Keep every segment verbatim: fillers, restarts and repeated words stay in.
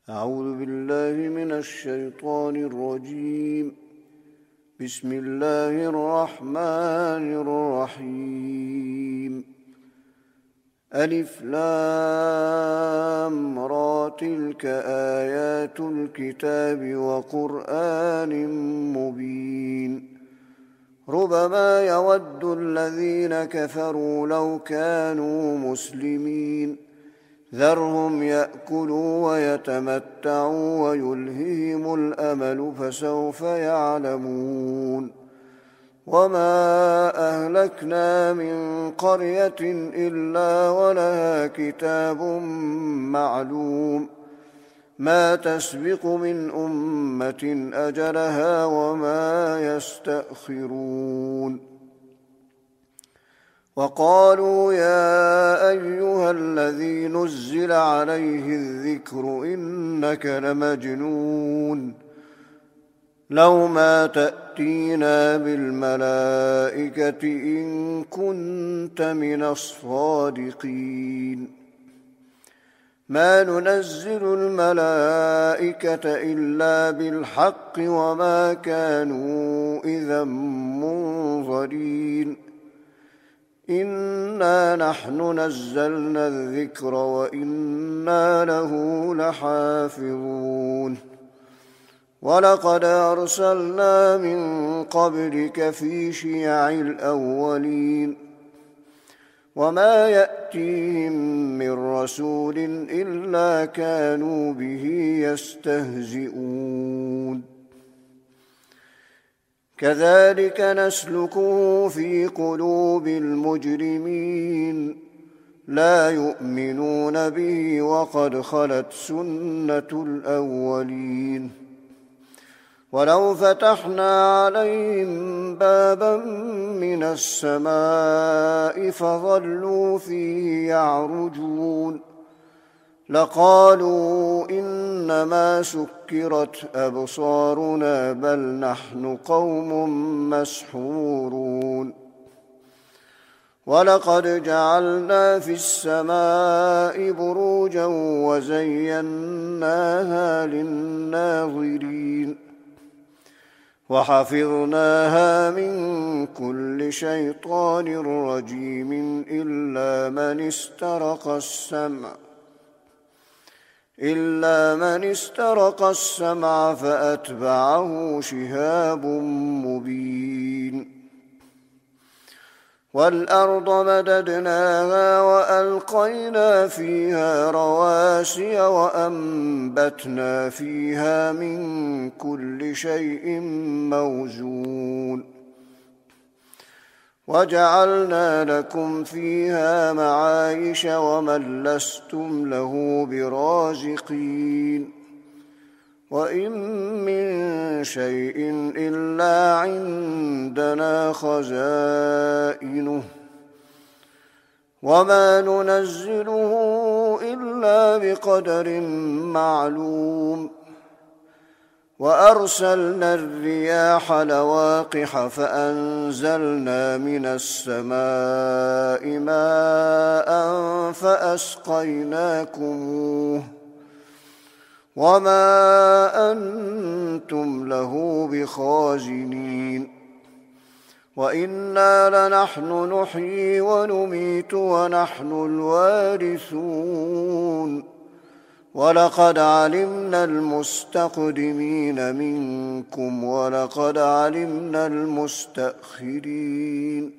أعوذ بالله من الشيطان الرجيم. بسم الله الرحمن الرحيم. ألف لام را تلك آيات الكتاب وقرآن مبين ربما يود الذين كفروا لو كانوا مسلمين ذرهم يأكلوا ويتمتعوا ويلههم الأمل فسوف يعلمون. وما أهلكنا من قرية إلا ولها كتاب معلوم ما تسبق من أمة أجلها وما يستأخرون. وقالوا يا أيها الذي نزل عليه الذكر إنك لمجنون لو ما تأتينا بالملائكة إن كنت من الصادقين. ما ننزل الملائكة إلا بالحق وما كانوا إذا منظرين. إنا نحن نزلنا الذكر وإنا له لحافظون. ولقد أرسلنا من قبلك في شيع الأولين وما يأتيهم من رسول إلا كانوا به يستهزئون. كذلك نسلكه في قلوب المجرمين لا يؤمنون به وقد خلت سنة الأولين. ولو فتحنا عليهم بابا من السماء فظلوا فيه يعرجون لقالوا إنما سكرت أبصارنا بل نحن قوم مسحورون. ولقد جعلنا في السماء بروجا وزيناها للناظرين وحفظناها من كل شيطان رجيم إلا من استرق السمع إلا من استرق السمع فأتبعه شهاب مبين. والأرض مددناها وألقينا فيها رواسي وأنبتنا فيها من كل شيء موزون وجعلنا لكم فيها معايش ومن لستم له برازقين. وإن من شيء إلا عندنا خزائنه وما ننزله إلا بقدر معلوم. وأرسلنا الرياح لواقح فأنزلنا من السماء ماء فأسقيناكموه وما أنتم له بخازنين. وإنا لنحن نحيي ونميت ونحن الوارثون. ولقد علمنا المستقدمين منكم ولقد علمنا المستأخرين.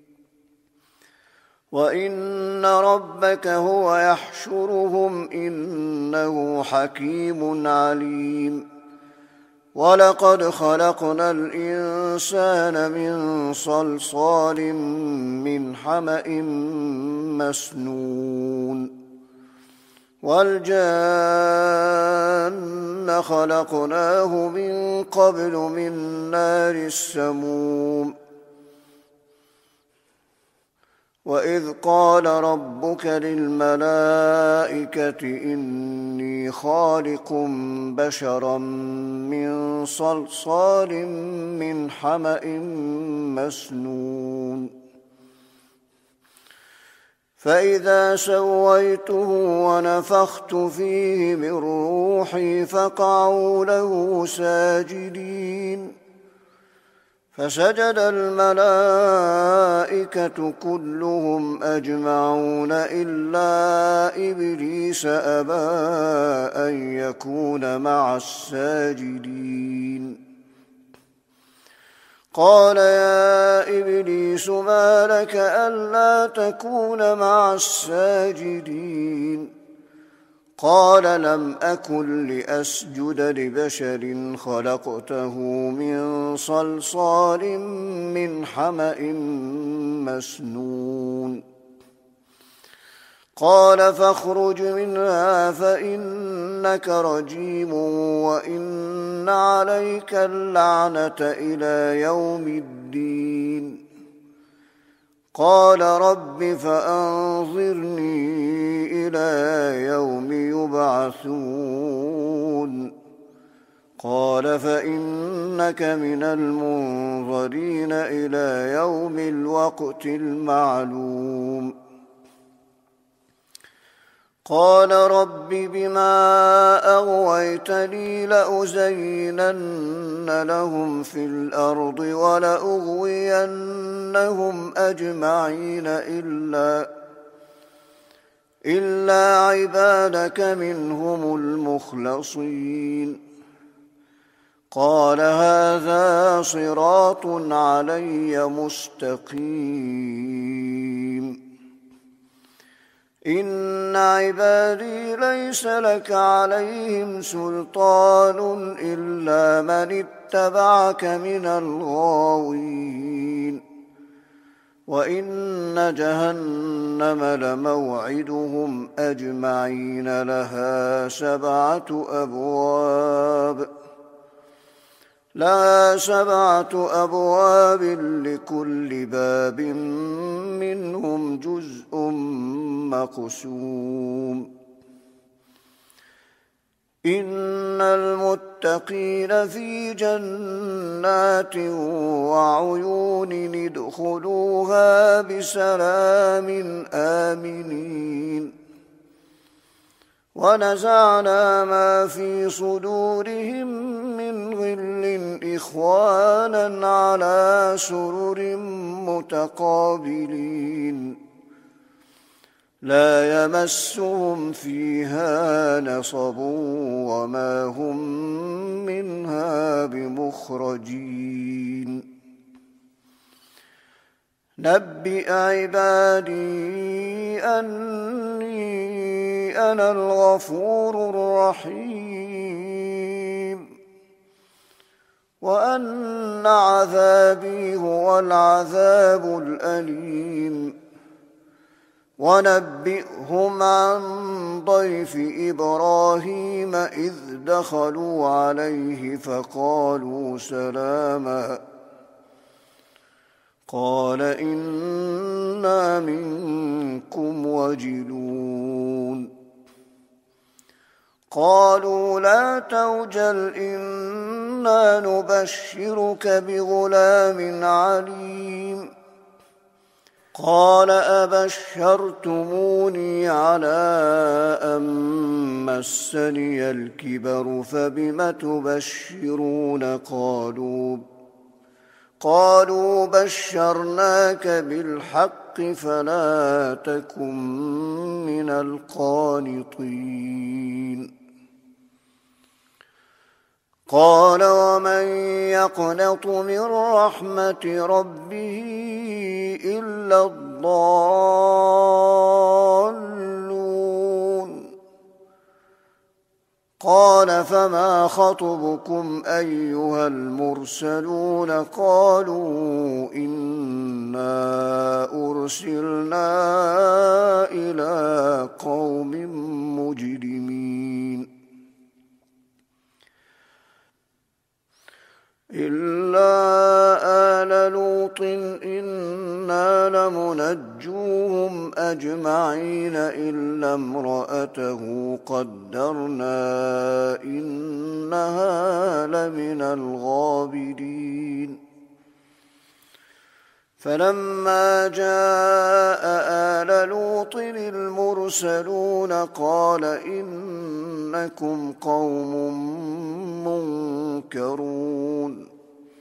وإن ربك هو يحشرهم إنه حكيم عليم. ولقد خلقنا الإنسان من صلصال من حمأ مسنون والجان خلقناه من قبل من نار السموم. وإذ قال ربك للملائكة إني خالق بشرا من صلصال من حمأ مسنون فإذا سويته ونفخت فيه من روحي فقعوا له ساجدين فسجد الملائكة كلهم أجمعون إلا إبليس أبى أن يكون مع الساجدين قال يا إبليس ما لك ألا تكون مع الساجدين قال لم أكن لأسجد لبشر خلقته من صلصال من حمأ مسنون قال فاخرج منها فإنك رجيم وإن عليك اللعنة إلى يوم الدين قال رب فأنظرني إلى يوم يبعثون قال فإنك من المنظرين إلى يوم الوقت المعلوم قال رب بما أغويتني لأزينن لهم في الأرض ولأغوينهم أجمعين إلا إلا عبادك منهم المخلصين قال هذا صراط علي مستقيم إن عبادي ليس لك عليهم سلطان إلا من اتبعك من الغاوين وإن جهنم لموعدهم أجمعين لها سبعة أبواب لها سبعة أبواب لكل باب منهم جزء مقسوم إن المتقين في جنات وعيون ادخلوها بسلام آمنين ونزعنا ما في صدورهم من غل إخوانا على سرر متقابلين لا يمسهم فيها نصب وما هم منها بمخرجين نبئ عبادي أني أنا الغفور الرحيم وأن عذابي هو العذاب الأليم ونبئهم عن ضيف إبراهيم إذ دخلوا عليه فقالوا سلاما قال إنا منكم وجلون قالوا لا توجل إنا نبشرك بغلام عليم قال أبشرتموني على أن مسني الكبر فبم تبشرون قالوا قالوا بشرناك بالحق فلا تكن من القانطين قال ومن يقنط من رحمة ربه إلا الضالون قال فما خطبكم أيها المرسلون قالوا إنا أرسلنا إلى قوم مجرمين إلا آل لوط إنا لمنجوهم أجمعين إلا امرأته قدرنا إنها لمن الغابرين فلما جاء آل لوط المرسلون قال إنكم قوم منكرون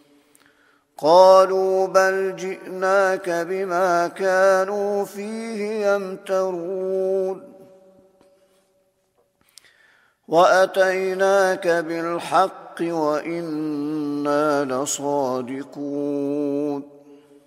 قالوا بل جئناك بما كانوا فيه يمترون وأتيناك بالحق وإنا لصادقون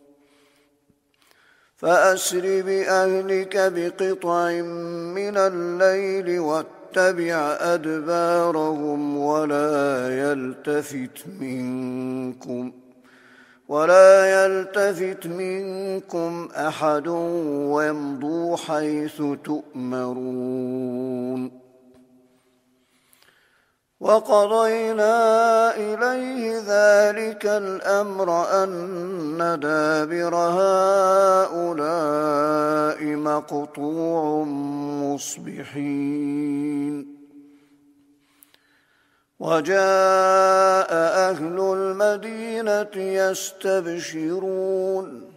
فأسر بأهلك بقطع من الليل واتبع أدبارهم ولا يلتفت منكم ولا يلتفت منكم أحد وامضوا حيث تؤمرون وقضينا إليه ذلك الأمر أن دابر هؤلاء مقطوع مصبحين وجاء أهل المدينة يستبشرون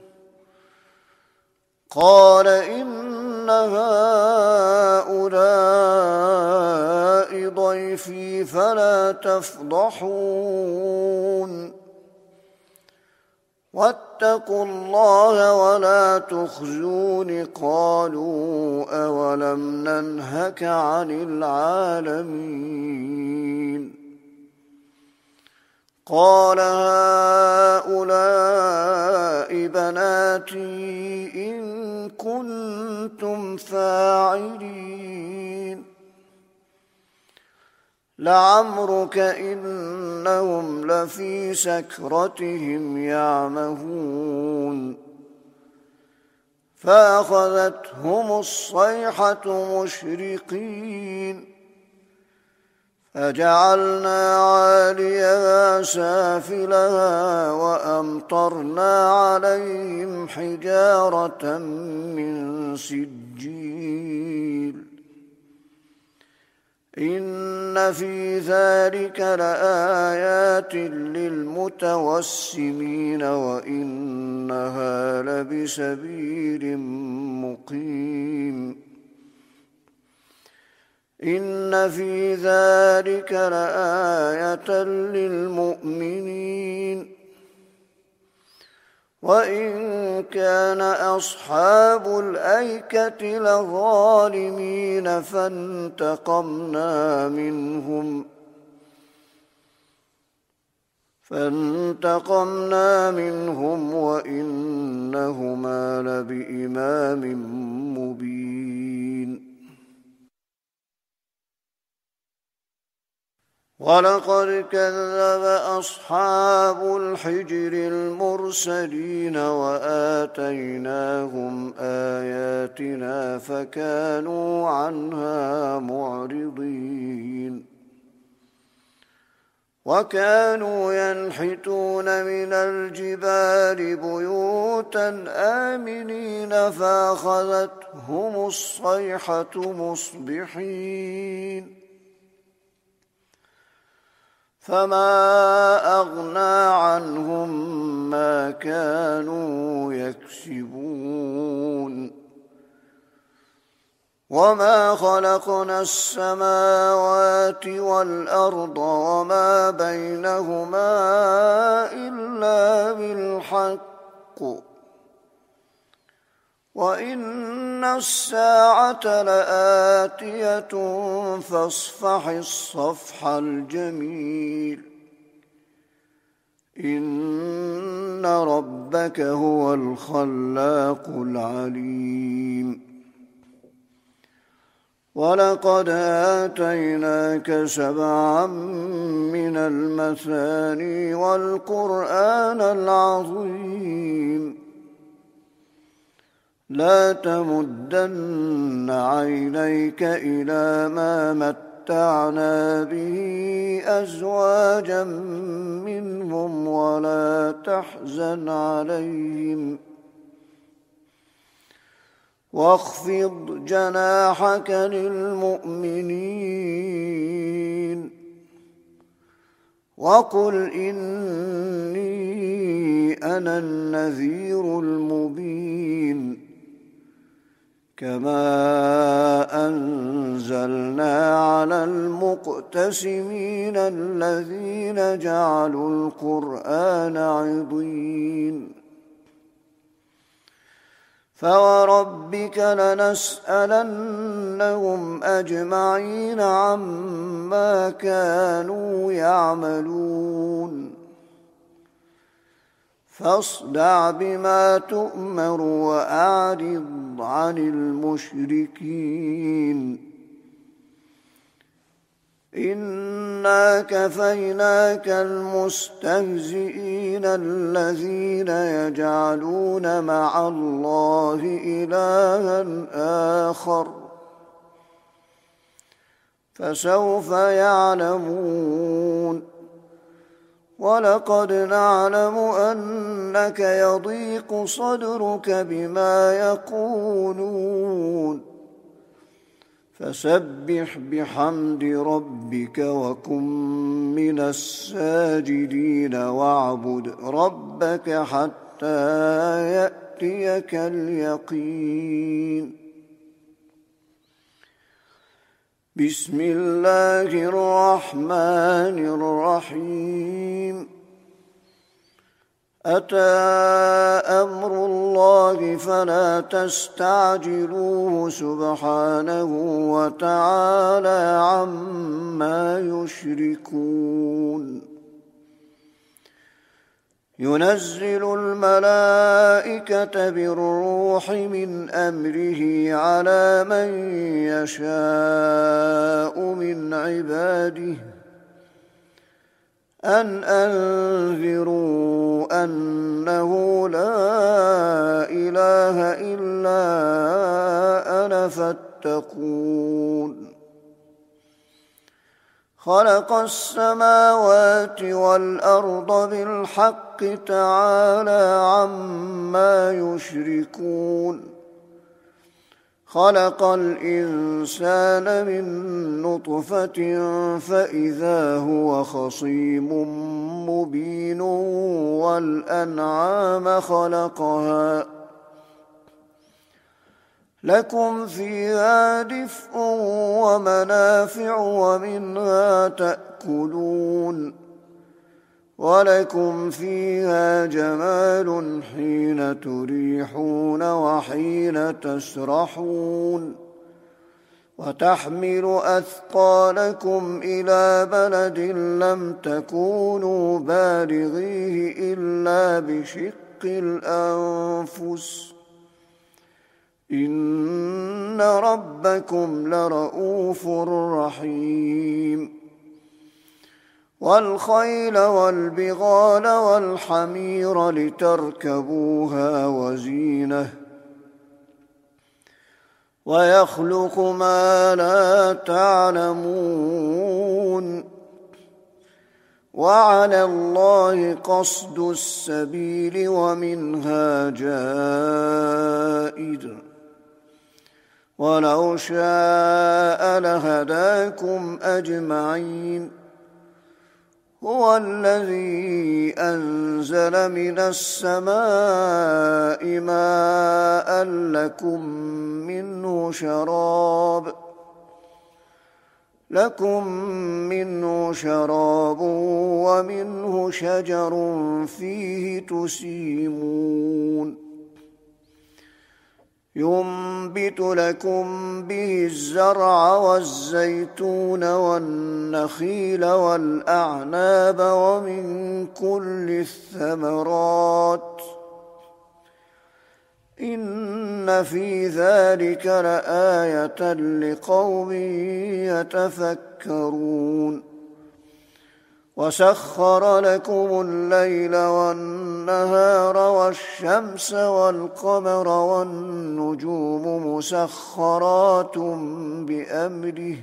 قال إن هؤلاء ضيفي فلا تفضحون واتقوا الله ولا تخزون قالوا أولم ننهك عن العالمين قال هؤلاء بناتي إن كنتم فاعلين لعمرك إنهم لفي سكرتهم يعمهون فأخذتهم الصيحة مشرقين فجعلنا عاليها سافلها وأمطرنا عليهم حجارة من سجيل إن في ذلك لآيات للمتوسمين وإنها لبسبيل مقيم إن في ذلك لآية للمؤمنين وإن كان أصحاب الأيكة لظالمين فانتقمنا منهم فانتقمنا منهم وإنهما لبإمام مبين ولقد كذب أصحاب الحجر المرسلين وآتيناهم آياتنا فكانوا عنها معرضين وكانوا ينحتون من الجبال بيوتا آمنين فأخذتهم الصيحة مصبحين فما أغنى عنهم ما كانوا يكسبون وما خلقنا السماوات والأرض وما بينهما إلا بالحق وإن الساعة لآتية فاصفح الصفح الجميل إن ربك هو الخلاق العليم ولقد آتيناك سبعا من المثاني والقرآن العظيم لا تمدن عينيك إلى ما متعنا به أزواجا منهم ولا تحزن عليهم واخفض جناحك للمؤمنين وقل إني أنا النذير المبين كما أنزلنا على المقتسمين الذين جعلوا القرآن عضين فوربك لنسألنهم أجمعين عما كانوا يعملون فاصدع بما تؤمر وأعرض عن المشركين إنا كفيناك المستهزئين الذين يجعلون مع الله إلها آخر فسوف يعلمون ولقد نعلم أنك يضيق صدرك بما يقولون فسبح بحمد ربك وكن من الساجدين واعبد ربك حتى يأتيك اليقين بسم الله الرحمن الرحيم أتى أمر الله فلا تستعجلوه سبحانه وتعالى عما يشركون ينزل الملائكة بالروح من أمره على من يشاء من عباده أن أنذروا أنه لا إله إلا أنا فاتقون خلق السماوات والأرض بالحق تعالى عما يشركون خلق الإنسان من نطفة فإذا هو خصيم مبين والأنعام خلقها لكم فيها دفء ومنافع ومنها تأكلون ولكم فيها جمال حين تريحون وحين تسرحون وتحمل أثقالكم إلى بلد لم تكونوا بالغيه إلا بشق الأنفس إن ربكم لرؤوف رحيم والخيل والبغال والحمير لتركبوها وزينة ويخلق ما لا تعلمون وعلى الله قصد السبيل ومنها جائر ولو شاء لهداكم أجمعين هو الذي أنزل من السماء ماء لكم منه شراب لكم منه شراب ومنه شجر فيه تسيمون ينبت لكم به الزرع والزيتون والنخيل والأعناب ومن كل الثمرات إن في ذلك لآية لقوم يتفكرون وسخر لكم الليل والنهار والشمس والقمر والنجوم مسخرات بأمره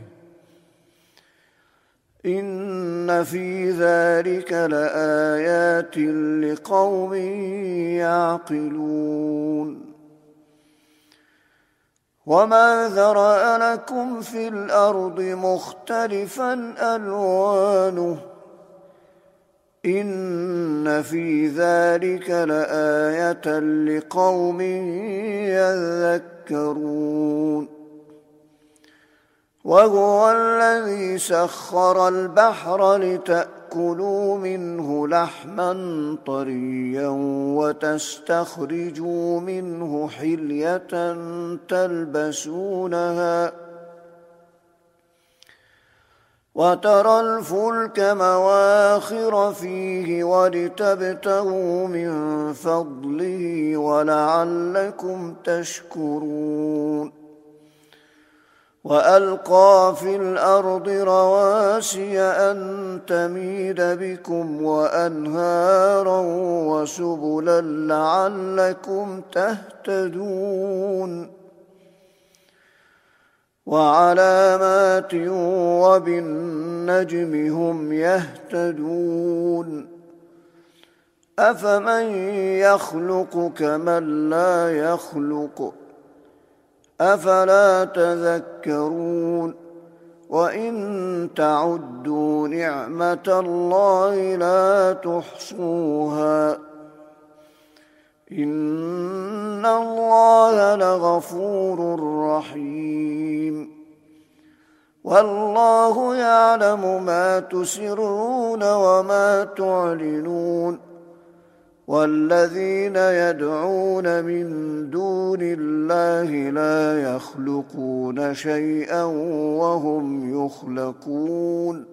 إن في ذلك لآيات لقوم يعقلون وما ذرأ لكم في الأرض مختلفا ألوانه إن في ذلك لآية لقوم يذكرون وهو الذي سخر البحر لتأكلوا منه لحما طريا وتستخرجوا منه حلية تلبسونها وترى الفلك مواخر فيه ولتبتغوا من فضله ولعلكم تشكرون وألقى في الأرض رواسي أن تميد بكم وأنهارا وسبلا لعلكم تهتدون وعلامات وبالنجم هم يهتدون أفمن يخلق كمن لا يخلق أفلا تذكرون وإن تعدوا نعمة الله لا تحصوها إن الله لغفور رحيم والله يعلم ما تسرون وما تعلنون والذين يدعون من دون الله لا يخلقون شيئا وهم يخلقون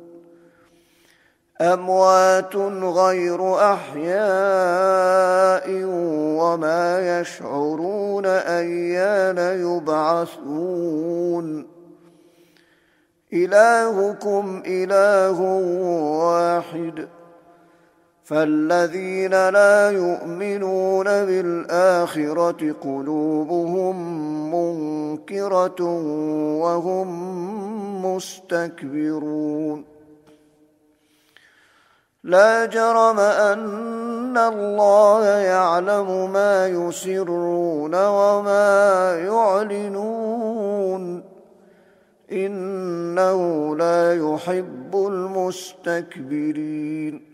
أموات غير أحياء وما يشعرون أيان يبعثون إلهكم إله واحد فالذين لا يؤمنون بالآخرة قلوبهم منكرة وهم مستكبرون لا جرم أن الله يعلم ما يسرون وما يعلنون إنه لا يحب المستكبرين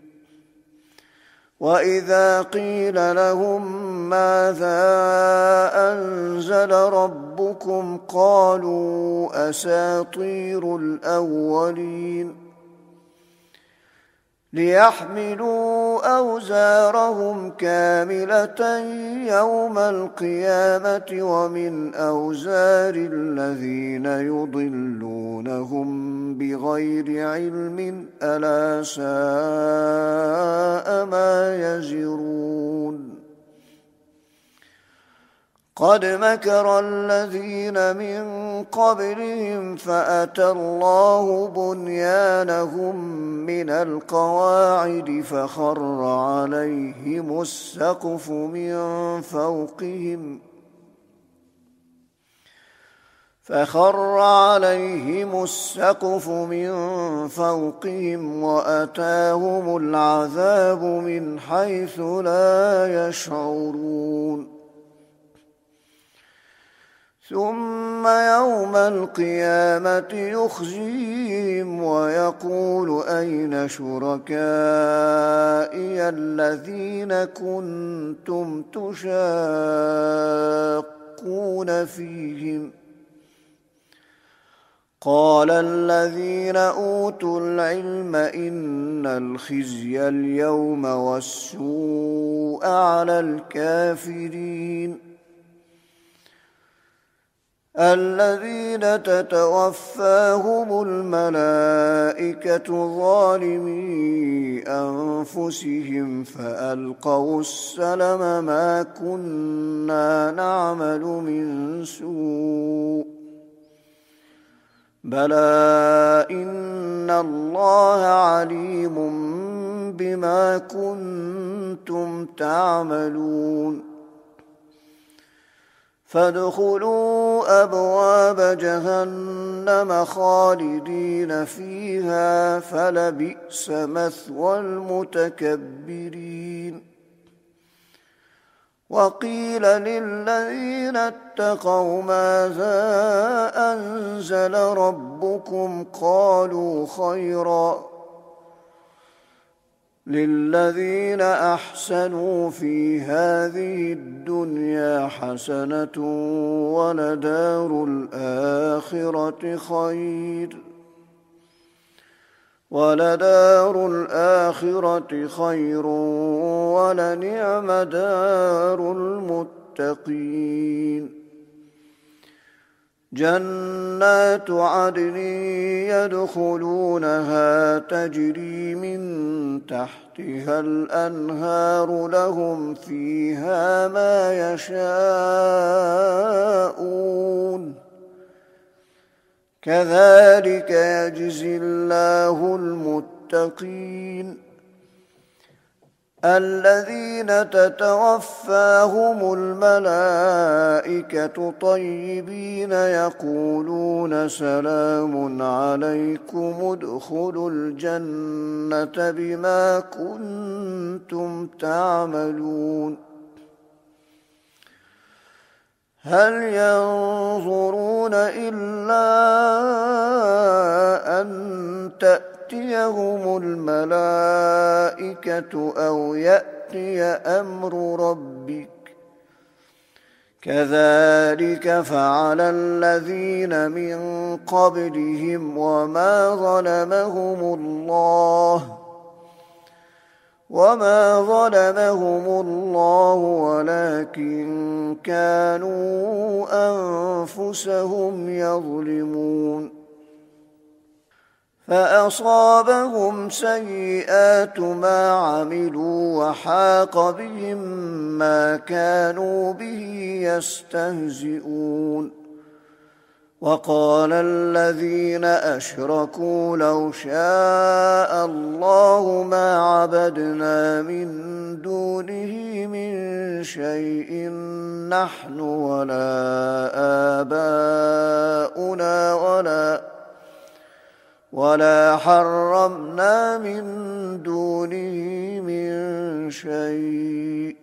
وإذا قيل لهم ماذا أنزل ربكم قالوا أساطير الأولين ليحملوا أوزارهم كاملة يوم القيامة ومن أوزار الذين يضلونهم بغير علم ألا ساء ما يزرون قد مكر الذين من قبلهم فأتى الله بنيانهم من القواعد فخر عليهم السقف من فوقهم فخر عليهم السقف من فوقهم وأتاهم العذاب من حيث لا يشعرون ثم يوم القيامة يخزيهم ويقول أين شركائي الذين كنتم تشاقون فيهم قال الذين أوتوا العلم إن الخزي اليوم والسوء على الكافرين الذين تتوفاهم الملائكة ظالمي أنفسهم فألقوا السلم ما كنا نعمل من سوء بلى إن الله عليم بما كنتم تعملون فادخلوا أبواب جهنم خالدين فيها فلبئس مثوى المتكبرين وقيل للذين اتقوا ماذا أنزل ربكم قالوا خيرا للذين أحسنوا في هذه الدنيا حسنة ولدار الآخرة خير ولدار الآخرة خير ولنعم دار المتقين جنات عدن يدخلونها تجري من تحتها الأنهار لهم فيها ما يشاءون كذلك يجزي الله المتقين الذين تتوفاهم الملائكة طيبين يقولون سلام عليكم ادخلوا الجنة بما كنتم تعملون هل ينظرون إلا أن تأتيهم الملائكة أو يأتي أمر ربك كذلك فعل الذين من قبلهم وما ظلمهم الله وما ظلمهم الله ولكن كانوا أنفسهم يظلمون فأصابهم سيئات ما عملوا وحاق بهم ما كانوا به يستهزئون وقال الذين أشركوا لو شاء الله ما عبدنا من دونه من شيء نحن ولا آباؤنا ولا ولا حرمنا من دونه من شيء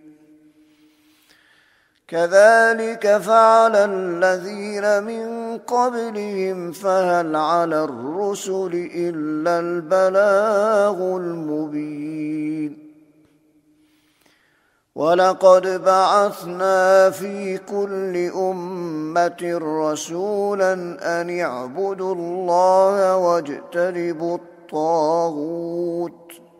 كذلك فعل الذين من قبلهم فهل على الرسل إلا البلاغ المبين ولقد بعثنا في كل أمة رسولا أن اعبدوا الله واجتنبوا الطاغوت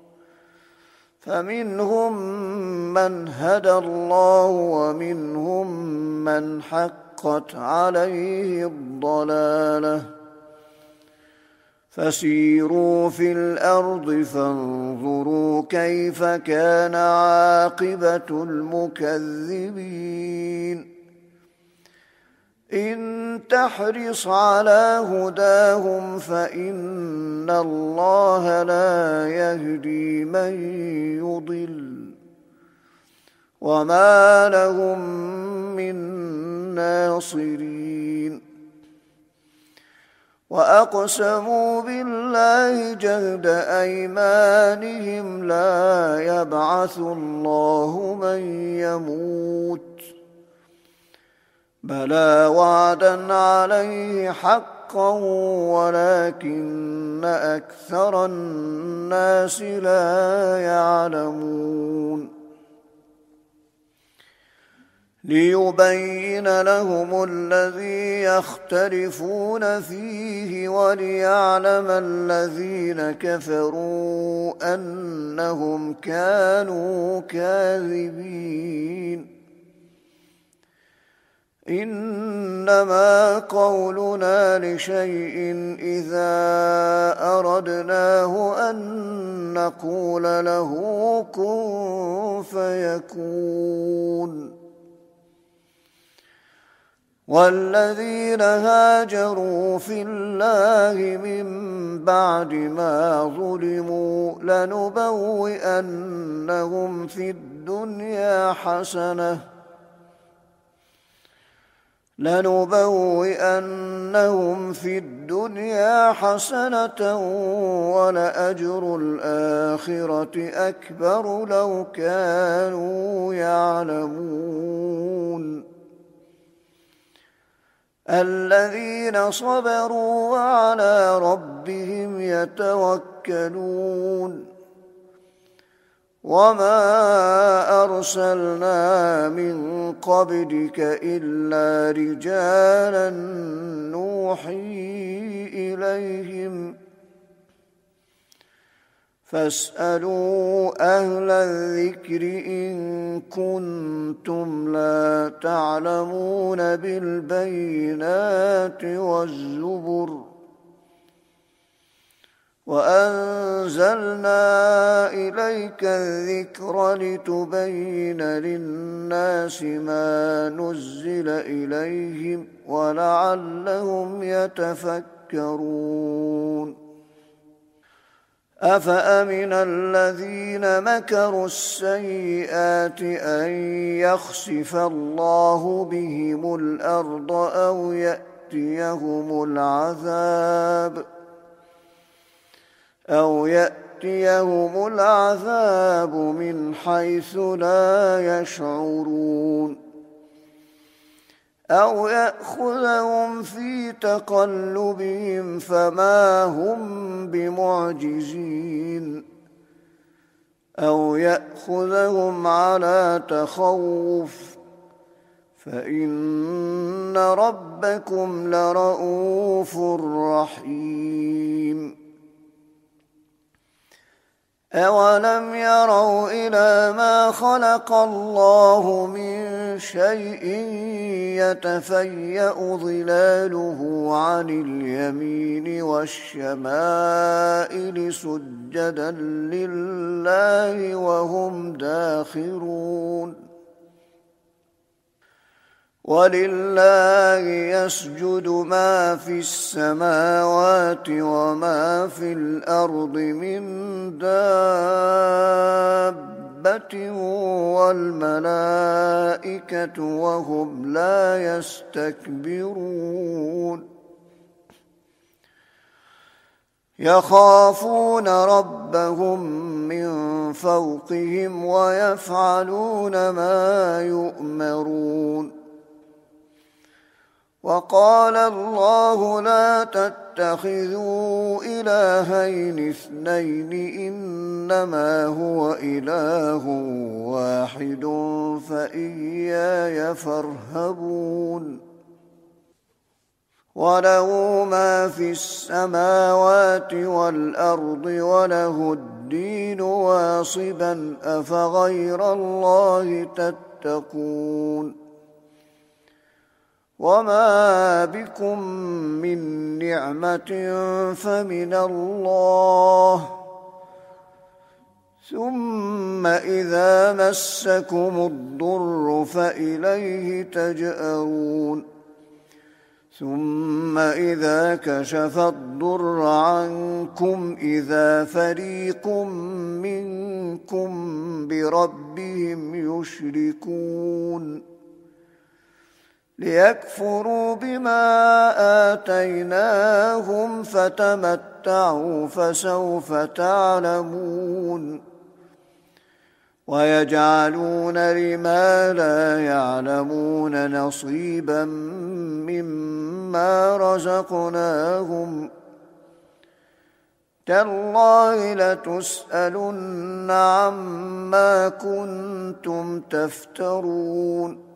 فمنهم من هدى الله ومنهم من حقت عليه الضلالة فسيروا في الأرض فانظروا كيف كان عاقبة المكذبين إن تحرص على هداهم فإن الله لا يهدي من يضل وما لهم من ناصرين وأقسموا بالله جهد أيمانهم لا يبعث الله من يموت بلى وعدا عليه حقا ولكن أكثر الناس لا يعلمون ليبين لهم الذي يختلفون فيه وليعلم الذين كفروا أنهم كانوا كاذبين إنما قولنا لشيء إذا أردناه أن نقول له كن فيكون والذين هاجروا في الله من بعد ما ظلموا لنبوئنهم في الدنيا حسنة لنبوئنهم في الدنيا حسنة ولأجر الآخرة أكبر لو كانوا يعلمون الذين صبروا وعلى ربهم يتوكلون وما أرسلنا من قبلك إلا رجالا نوحي إليهم فاسألوا أهل الذكر إن كنتم لا تعلمون بالبينات والزبر وأنزلنا إليك الذكر لتبين للناس ما نزل إليهم ولعلهم يتفكرون أفأمن الذين مكروا السيئات أن يخسف الله بهم الأرض أو يأتيهم العذاب أو يأتيهم العذاب من حيث لا يشعرون أو يأخذهم في تقلبهم فما هم بمعجزين أو يأخذهم على تخوف فإن ربكم لرؤوف رحيم أولم يروا إلى ما خلق الله من شيء يتفيأ ظلاله عن اليمين والشمائل سجدا لله وهم داخرون ولله يسجد ما في السماوات وما في الأرض من دابة والملائكة وهم لا يستكبرون يخافون ربهم من فوقهم ويفعلون ما يؤمرون وقال الله لا تتخذوا إلهين اثنين إنما هو إله واحد فإياي فارهبون وله ما في السماوات والأرض وله الدين واصبا أفغير الله تتقون وما بكم من نعمة فمن الله ثم إذا مسكم الضر فإليه تجأرون ثم إذا كشف الضر عنكم إذا فريق منكم بربهم يشركون ليكفروا بما آتيناهم فتمتعوا فسوف تعلمون ويجعلون لما لا يعلمون نصيبا مما رزقناهم تالله لتسألن عما كنتم تفترون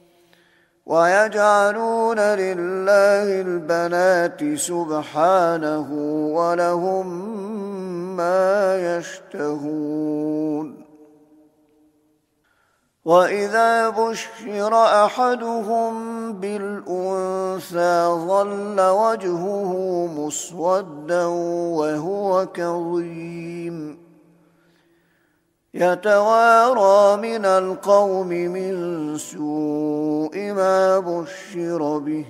ويجعلون لله البنات سبحانه ولهم ما يشتهون وإذا بشر أحدهم بالأنثى ظل وجهه مسودا وهو كظيم يتوارى من القوم من سوء ما بشر به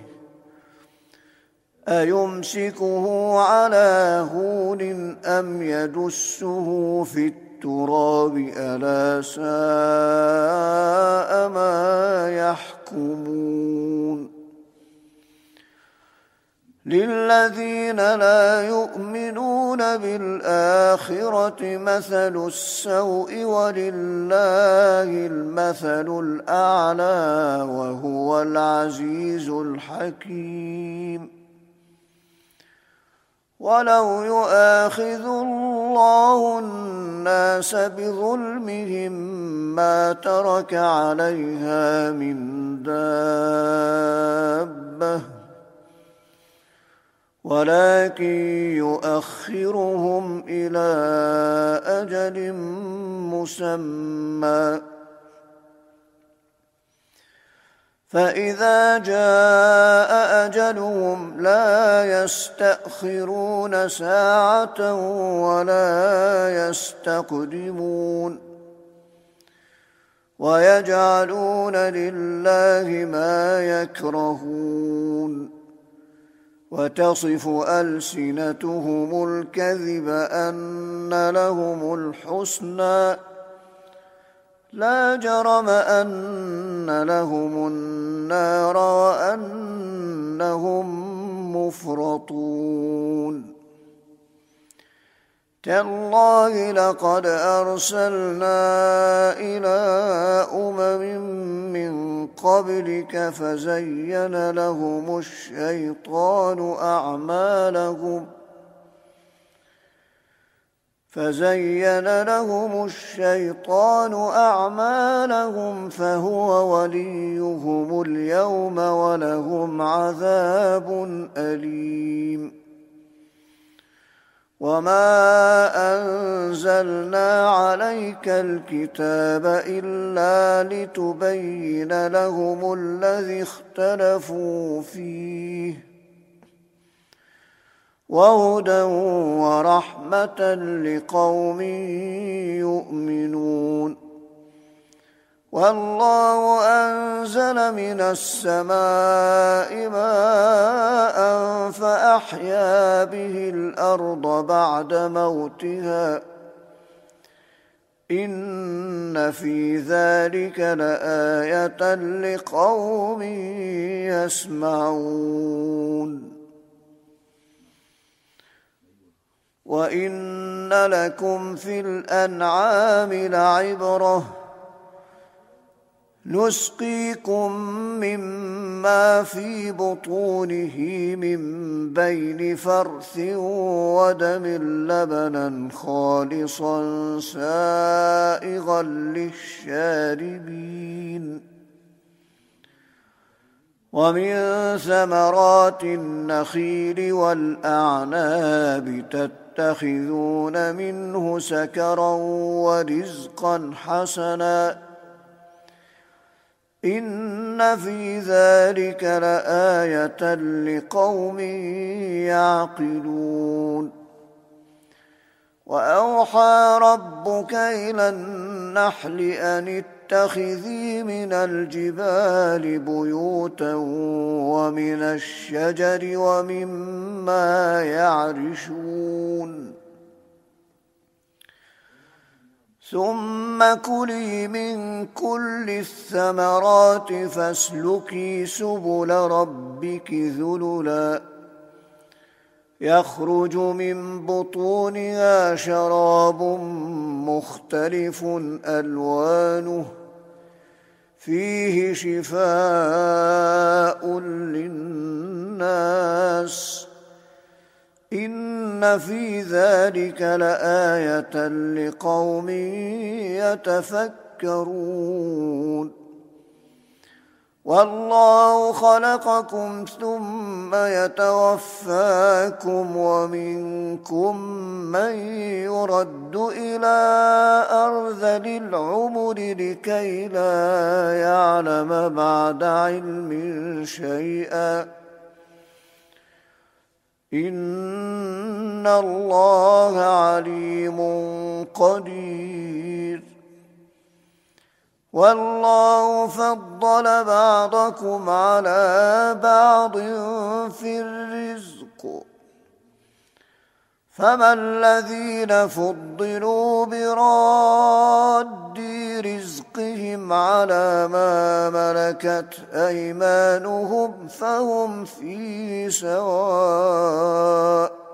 أيمسكه على هون أم يدسه في التراب ألا ساء ما يحكمون للذين لا يؤمنون بالآخرة مثل السوء ولله المثل الأعلى وهو العزيز الحكيم ولو يؤاخذ الله الناس بظلمهم ما ترك عليها من دابة ولكن يؤخرهم إلى أجل مسمى فإذا جاء أجلهم لا يستأخرون ساعة ولا يستقدمون ويجعلون لله ما يكرهون وتصف ألسنتهم الكذب أن لهم الحسنى لا جرم أن لهم النار وأنهم مفرطون تالله لقد أرسلنا إلى أمم من قبلك فزين لهم الشيطان أعمالهم فزين لهم الشيطان أعمالهم فهو وليهم اليوم ولهم عذاب أليم وما أنزلنا عليك الكتاب إلا لتبين لهم الذي اختلفوا فيه وهدى ورحمة لقوم يؤمنون والله أنزل من السماء ماء فأحيا به الأرض بعد موتها إن في ذلك لآية لقوم يسمعون وإن لكم في الأنعام لعبرة نسقيكم مما في بطونه من بين فرث ودم لبنا خالصا سائغا للشاربين ومن ثمرات النخيل والأعناب تتخذون منه سكرا ورزقا حسنا إن في ذلك لآية لقوم يعقلون وأوحى ربك إلى النحل أن اتخذي من الجبال بيوتا ومن الشجر ومما يعرشون ثم كلي من كل الثمرات فاسلكي سبل ربك ذللا يخرج من بطونها شراب مختلف ألوانه فيه شفاء للناس إن في ذلك لآية لقوم يتفكرون والله خلقكم ثم يتوفاكم ومنكم من يرد إلى أرذل العمر لكي لا يعلم بعد علم شيئا إن الله عليم قدير والله فضل بعضكم على بعض في الرزق فما الذين فضلوا براد رزقهم على ما ملكت أيمانهم فهم فيه سواء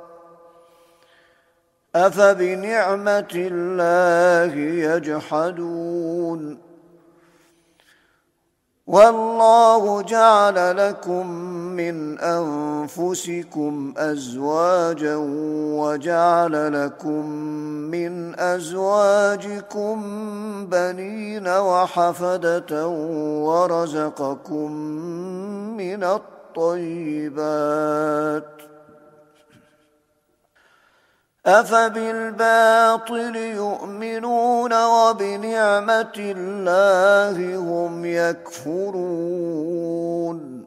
أفبنعمة الله يجحدون والله جعل لكم من أنفسكم أزواجا وجعل لكم من أزواجكم بنين وحفدة ورزقكم من الطيبات أفبالباطل يؤمنون وبنعمة الله هم يكفرون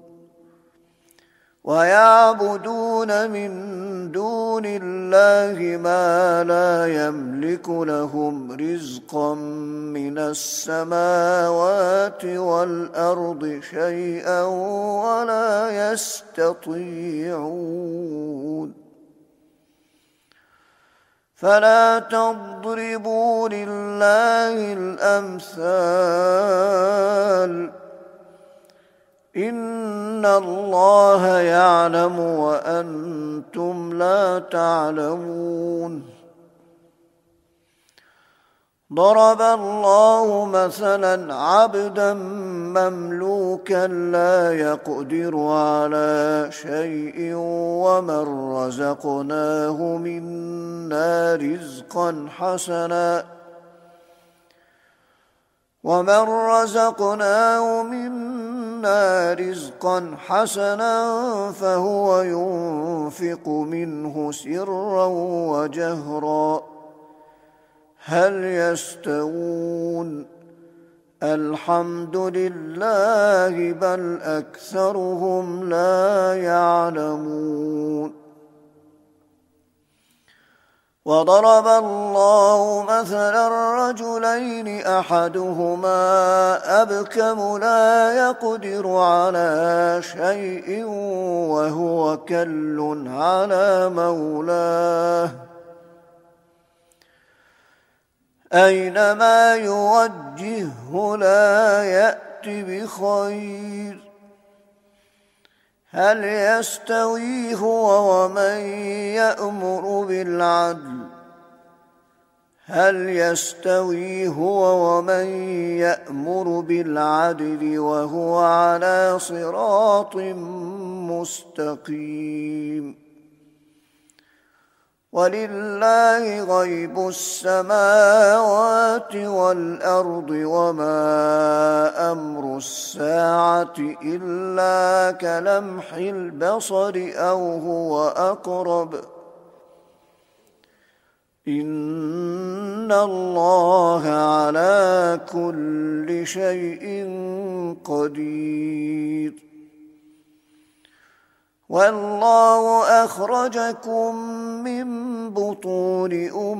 ويعبدون من دون الله ما لا يملك لهم رزقا من السماوات والأرض شيئا ولا يستطيعون فلا تضربوا لله الأمثال إن الله يعلم وأنتم لا تعلمون ضرب الله مثلا عبدا مملوكا لا يقدر على شيء ومن رزقناه منا رزقا حسنا ومن رزقناه منا رزقا حسنا فهو ينفق منه سرا وجهرا هل يستوون الحمد لله بل أكثرهم لا يعلمون وضرب الله مثلا رجلين أحدهما أبكم لا يقدر على شيء وهو كل على مولاه أينما يوجهه لا يأت بخير هل يستوي هو ومن يأمر بالعدل هل يستوي هو ومن يأمر بالعدل وهو على صراط مستقيم ولله غيب السماوات والأرض وما أمر الساعة إلا كلمح البصر أو هو أقرب إن الله على كل شيء قدير والله أخرجكم من بطون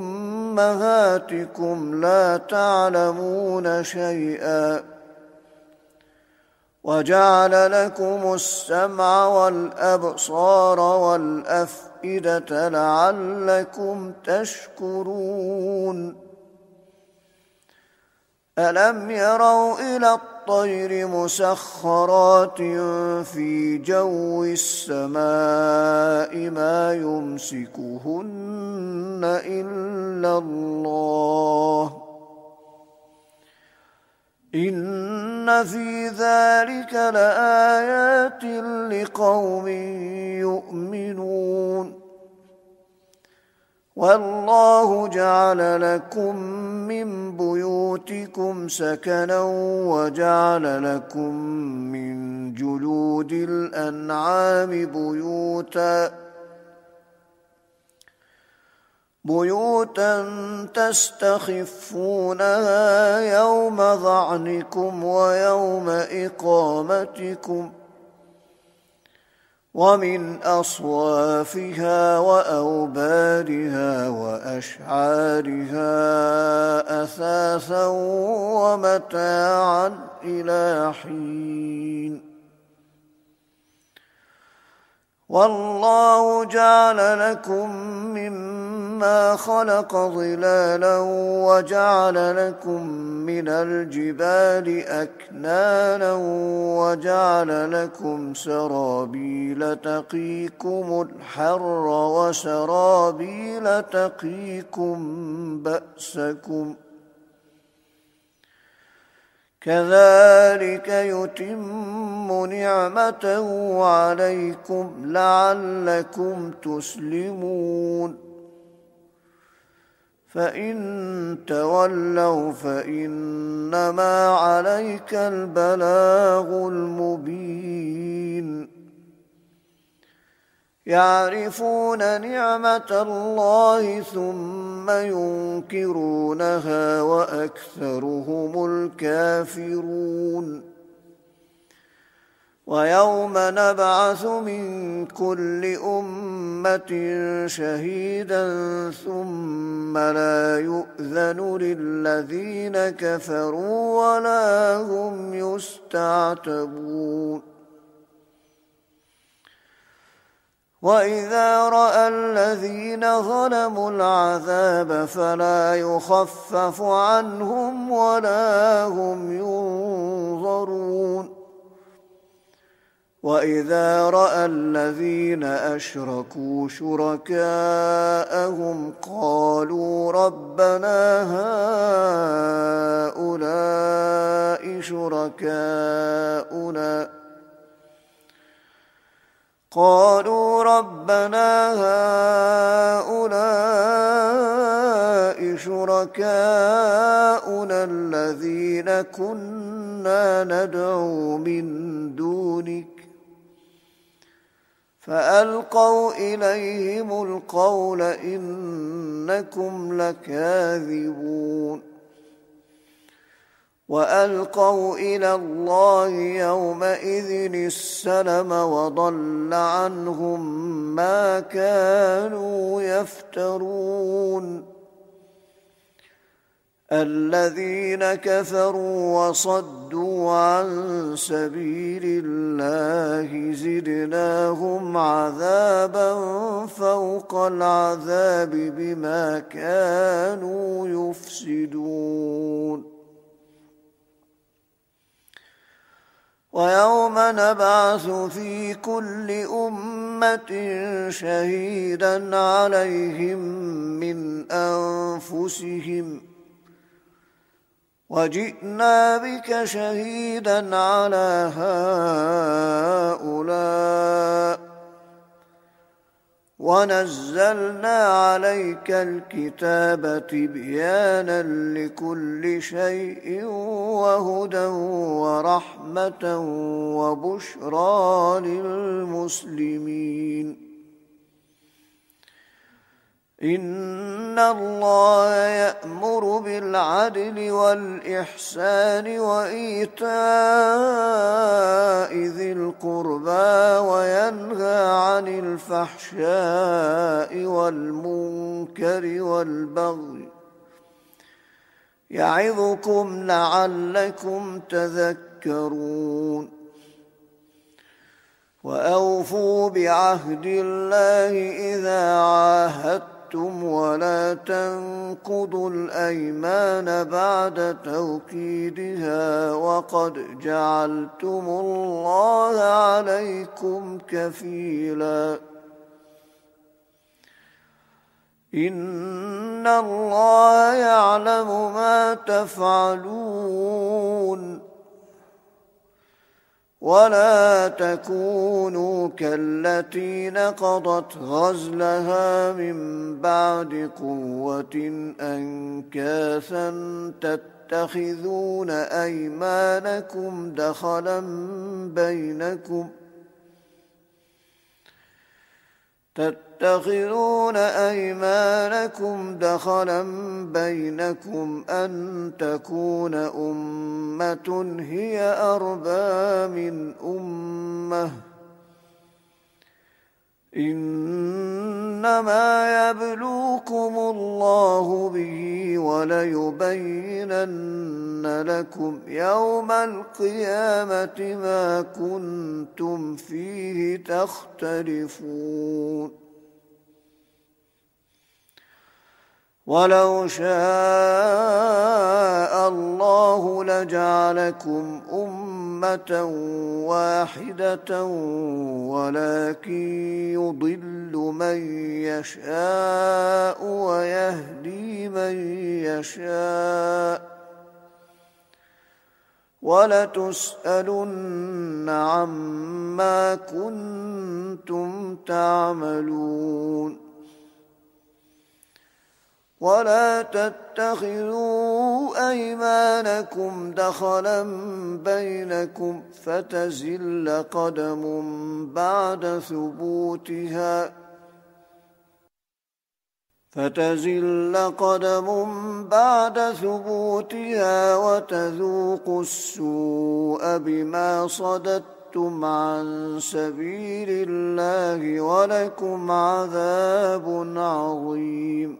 أمهاتكم لا تعلمون شيئا وجعل لكم السمع والأبصار والأفئدة لعلكم تشكرون ألم يروا إلى الطير مسخرات في جو السماء ما يمسكهن إلا الله إن في ذلك لآيات لقوم يؤمنون والله جعل لكم من بيوتكم سكنا وجعل لكم من جلود الأنعام بيوتا بيوتا تستخفونها يوم ظعنكم ويوم إقامتكم ومن أصوافها وأوبارها وأشعارها أثاثا ومتاعا إلى حين والله جعل لكم مما خلق ظلالا وجعل لكم من الجبال أكنانا وجعل لكم سرابيل تقيكم الحر وسرابيل تقيكم بأسكم كذلك يتم نعمته عليكم لعلكم تسلمون فإن تولوا فإنما عليك البلاغ المبين يعرفون نعمة الله ثم ينكرونها وأكثرهم الكافرون ويوم نبعث من كل أمة شهيدا ثم لا يؤذن للذين كفروا ولا هم يستعتبون وإذا رأى الذين ظلموا العذاب فلا يخفف عنهم ولا هم ينظرون وإذا رأى الذين أشركوا شركاءهم قالوا ربنا هؤلاء شركاؤنا قالوا ربنا هؤلاء شركاؤنا الذين كنا ندعو من دونك فألقوا إليهم القول إنكم لكاذبون وألقوا إلى الله يومئذ السلم وضل عنهم ما كانوا يفترون الذين كفروا وصدوا عن سبيل الله زدناهم عذابا فوق العذاب بما كانوا يفسدون ويوم نبعث في كل أمة شهيدا عليهم من أنفسهم وجئنا بك شهيدا على هؤلاء ونزلنا عليك الكتاب تبيانا لكل شيء وهدى ورحمة وبشرى للمسلمين إن الله يأمر بالعدل والإحسان وإيتاء ذي القربى وينهى عن الفحشاء والمنكر والبغي يعظكم لعلكم تذكرون وأوفوا بعهد الله إذا عاهدتم ولا تنقضوا الأيمان بعد توكيدها وقد جعلتم الله عليكم كفيلا إن الله يعلم ما تفعلون ولا تكونوا كالتي نقضت غزلها من بعد قوة أنكاثا تتخذون أيمانكم دخلا بينكم تتخذون أيمانكم دخلا بينكم أن تكون أمة هي أربى من أمة إنما يبلوكم الله به وليبينن لكم يوم القيامة ما كنتم فيه تختلفون ولو شاء الله لجعلكم أمة واحدة ولكن يضل من يشاء ويهدي من يشاء وَلَتُسْأَلُنَّ عَمَّا كُنتُمْ تَعْمَلُونَ وَلَا تَتَّخِذُوا أَيْمَانَكُمْ دَخَلًا بَيْنَكُمْ فَتَزِلَّ قَدَمٌ بَعْدَ ثُبُوتِهَا فتزل قدم بعد ثبوتها وتذوقوا السوء بما صددتم عن سبيل الله ولكم عذاب عظيم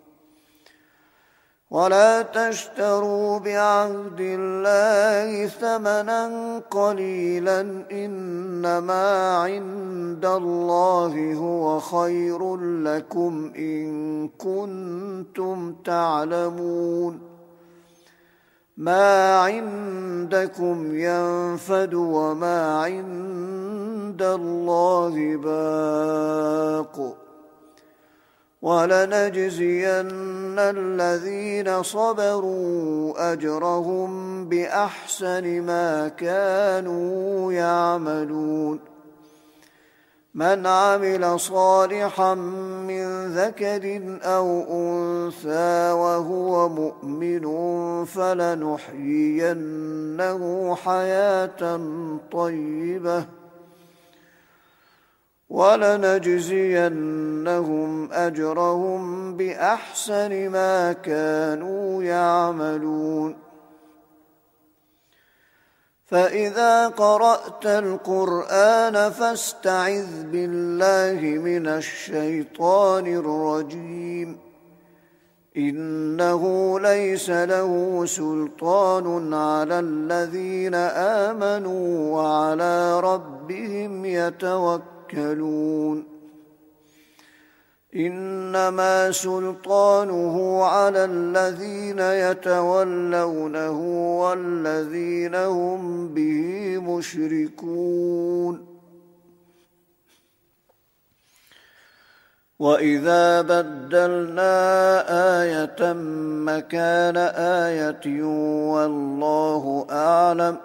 ولا تشتروا بعهد الله ثمنا قليلا إنما عند الله هو خير لكم إن كنتم تعلمون ما عندكم ينفد وما عند الله باق وَلَنَجْزِيَنَّ الَّذِينَ صَبَرُوا أَجْرَهُمْ بِأَحْسَنِ مَا كَانُوا يَعْمَلُونَ مَنْ عَمِلَ صَالِحًا مِّن ذَكَرٍ أَوْ أُنثَىٰ وَهُوَ مُؤْمِنٌ فَلَنُحْيِيَنَّهُ حَيَاةً طَيِّبَةً وَلَنَجْزِيَنَّهُمْ أَجْرَهُمْ بِأَحْسَنِ مَا كَانُوا يَعْمَلُونَ فَإِذَا قَرَأْتَ الْقُرْآنَ فَاسْتَعِذْ بِاللَّهِ مِنَ الشَّيْطَانِ الرَّجِيمِ إِنَّهُ لَيْسَ لَهُ سُلْطَانٌ عَلَى الَّذِينَ آمَنُوا وَعَلَى رَبِّهِمْ يَتَوَكَّلُونَ إِنَّمَا سُلْطَانُهُ عَلَى الَّذِينَ يَتَوَلَّوْنَهُ وَالَّذِينَ هُمْ بِهِ مُشْرِكُونَ وَإِذَا بَدَّلْنَا آيَةً مَكَانَ آيَةٍ وَاللَّهُ أَعْلَمُ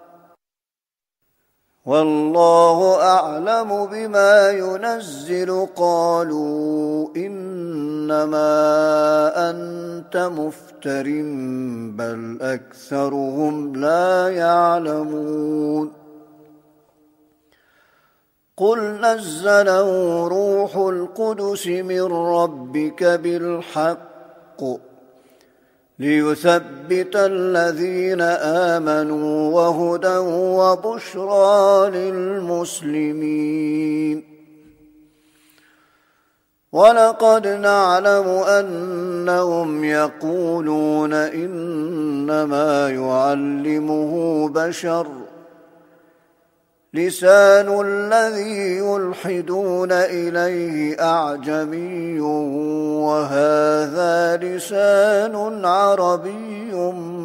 وَاللَّهُ أَعْلَمُ بِمَا يُنَزِّلُ قَالُوا إِنَّمَا أَنتَ مُفْتَرٍ بَلْ أَكْثَرُهُمْ لَا يَعْلَمُونَ قُلْ نَزَّلَهُ رُوحُ الْقُدُسِ مِنْ رَبِّكَ بِالْحَقِّ لِيُثَبِّتَ الَّذِينَ آمَنُوا وَهُدًى وَبُشْرَى لِلْمُسْلِمِينَ وَلَقَدْ نَعْلَمُ أَنَّهُمْ يَقُولُونَ إِنَّمَا يُعَلِّمُهُ بَشَرٌ لِسَانُ الَّذِي يُلْحِدُونَ إِلَيْهِ أَعْجَمِيٌّ وَهَذَا لِسَانٌ عَرَبِيٌّ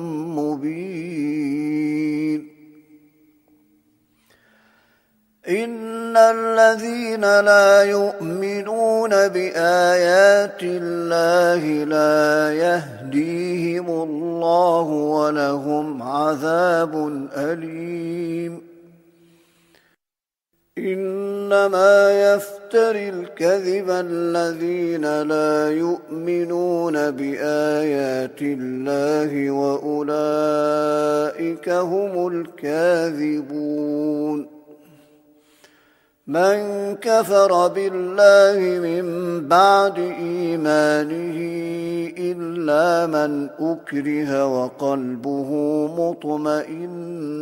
مُبِينٌ إِنَّ الَّذِينَ لَا يُؤْمِنُونَ بِآيَاتِ اللَّهِ لَا يَهْدِيهِمُ اللَّهُ وَلَهُمْ عَذَابٌ أَلِيمٌ إِنَّمَا يَفْتَرِي الْكَذِبَ الَّذِينَ لَا يُؤْمِنُونَ بِآيَاتِ اللَّهِ وَأُولَئِكَ هُمُ الْكَاذِبُونَ مَنْ كَفَرَ بِاللَّهِ مِنْ بَعْدِ إِيمَانِهِ إِلَّا مَنْ أُكْرِهَ وَقَلْبُهُ مُطْمَئِنٌّ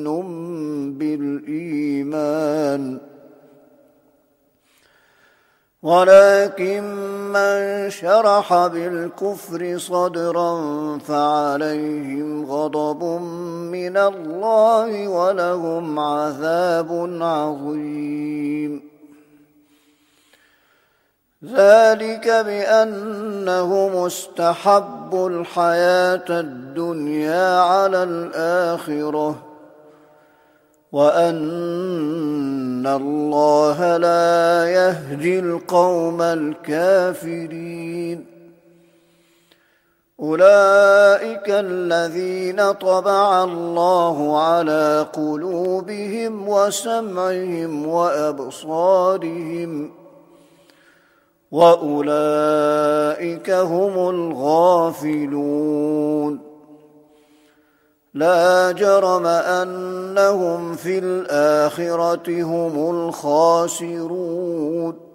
بِالْإِيمَانِ ولكن من شرح بالكفر صدرا فعليهم غضب من الله ولهم عذاب عظيم ذلك بأنهم استحبوا الحياة الدنيا على الآخرة وأن الله لا يهدي القوم الكافرين أولئك الذين طبع الله على قلوبهم وسمعهم وأبصارهم وأولئك هم الغافلون لا جرم أنهم في الآخرة هم الخاسرون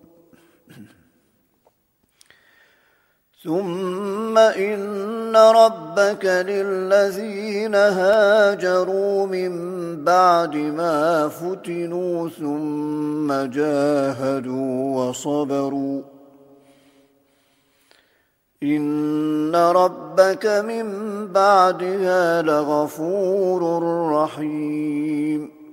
ثم إن ربك للذين هاجروا من بعد ما فتنوا ثم جاهدوا وصبروا إن ربك من بعدها لغفور رحيم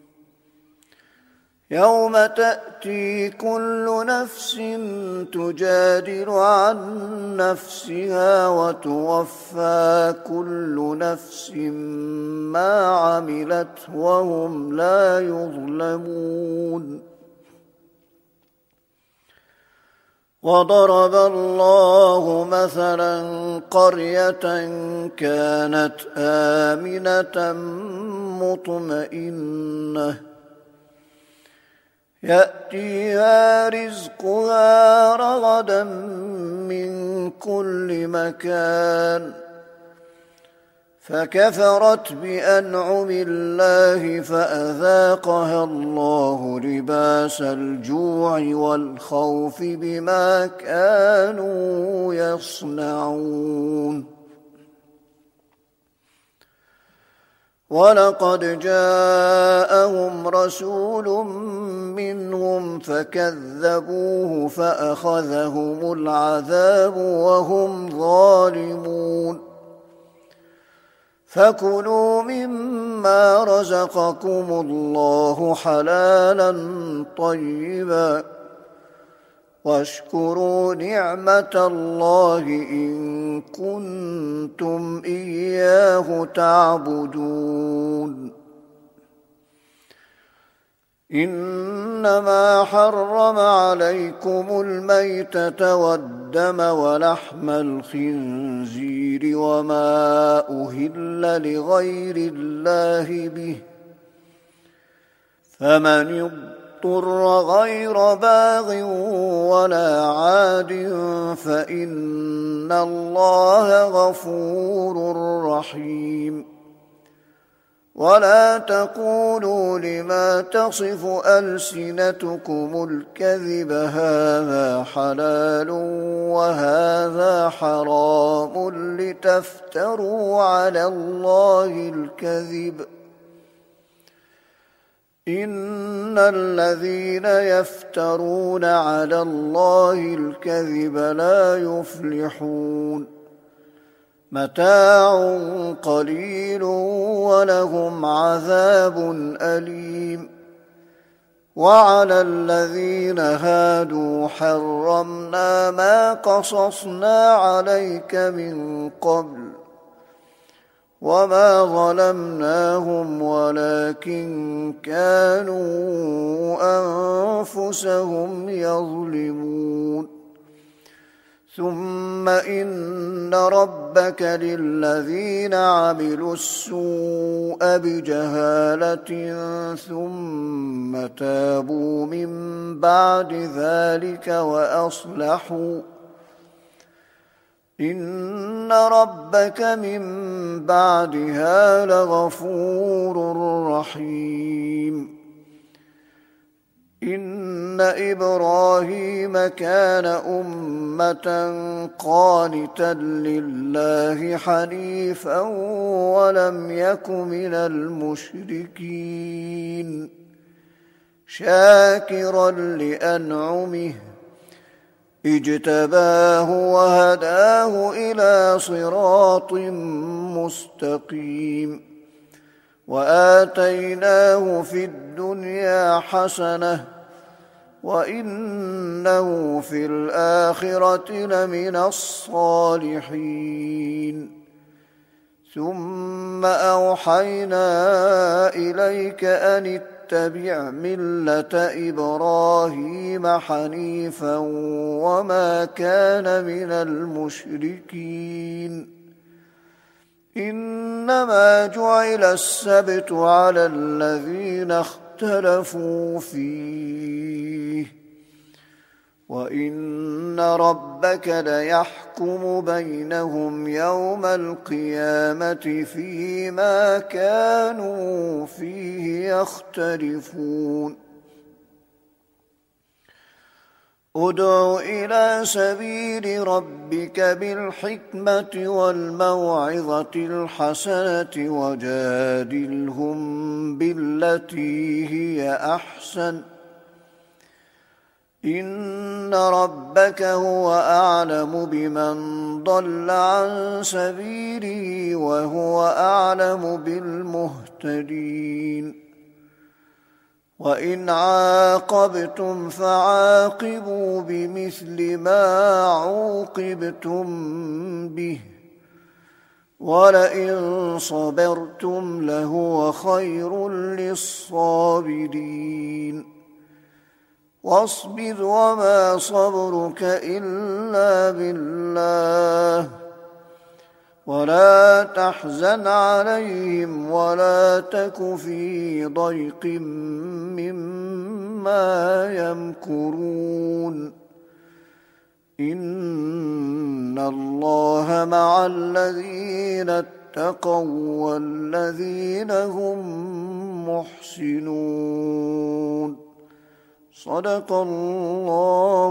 يوم تأتي كل نفس تجادل عن نفسها وتوفى كل نفس ما عملت وهم لا يظلمون وضرب الله مثلا قرية كانت آمنة مطمئنة يأتيها رزقها رغدا من كل مكان فكفرت بأنعم الله فأذاقها الله لباس الجوع والخوف بما كانوا يصنعون ولقد جاءهم رسول منهم فكذبوه فأخذهم العذاب وهم ظالمون فكلوا مما رزقكم الله حلالا طيبا واشكروا نعمة الله إن كنتم إياه تعبدون إنما حرم عليكم الميتة والدم ولحم الخنزير وما أهل لغير الله به فمن اضطر غير باغ ولا عاد فإن الله غفور رحيم ولا تقولوا لما تصف ألسنتكم الكذب هذا حلال وهذا حرام لتفتروا على الله الكذب إن الذين يفترون على الله الكذب لا يفلحون متاع قليل ولهم عذاب أليم وعلى الذين هادوا حرمنا ما قصصنا عليك من قبل وما ظلمناهم ولكن كانوا أنفسهم يظلمون ثم إن ربك للذين عملوا السوء بجهالة ثم تابوا من بعد ذلك وأصلحوا إن ربك من بعدها لغفور رحيم إن إبراهيم كان أمة قانتا لله حنيفا ولم يك من المشركين شاكرا لأنعمه اجتباه وهداه إلى صراط مستقيم وآتيناه في الدنيا حسنة وإنه في الآخرة لمن الصالحين ثم أوحينا إليك أن اتبع واتبع ملة إبراهيم حنيفا وما كان من المشركين إنما جعل السبت على الذين اختلفوا فيه وإن ربك ليحكم بينهم يوم القيامة فيما كانوا فيه يختلفون ادع إلى سبيل ربك بالحكمة والموعظة الحسنة وجادلهم بالتي هي أحسن إن ربك هو أعلم بمن ضل عن سبيله وهو أعلم بالمهتدين وإن عاقبتم فعاقبوا بمثل ما عوقبتم به ولئن صبرتم لهو خير للصابرين واصبر وما صبرك إلا بالله ولا تحزن عليهم ولا تك في ضيق مما يمكرون إن الله مع الذين اتقوا والذين هم محسنون صدق الله